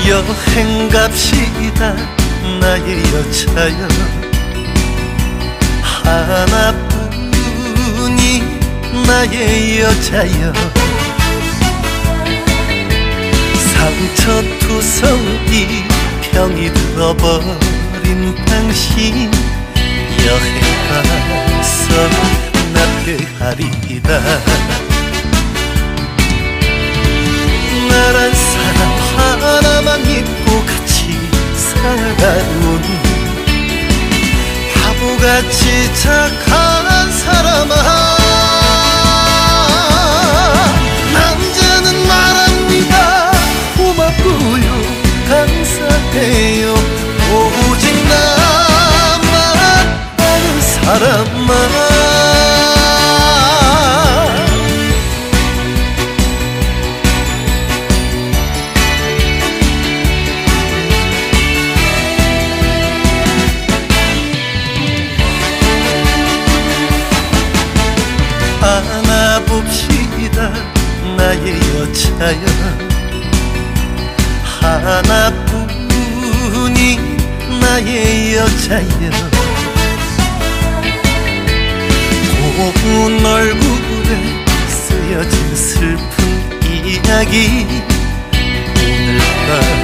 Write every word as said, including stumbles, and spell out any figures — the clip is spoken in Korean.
여행 갑시다 나의 여자여 하나뿐이 나의 여자여 상처투성이 병이 들어버린 당신 여행 가서 납득하리이다 나란 사람 하나만 믿고 같이 살아온 바보같이 착한 사람아 남자는 말합니다 고맙고요 감사해요 오직 나만 아는 사람만 안아봅시다 나의 여자여 하나뿐이 나의 여자여 고운 얼굴에 쓰여진 슬픈 이야기 오늘 밤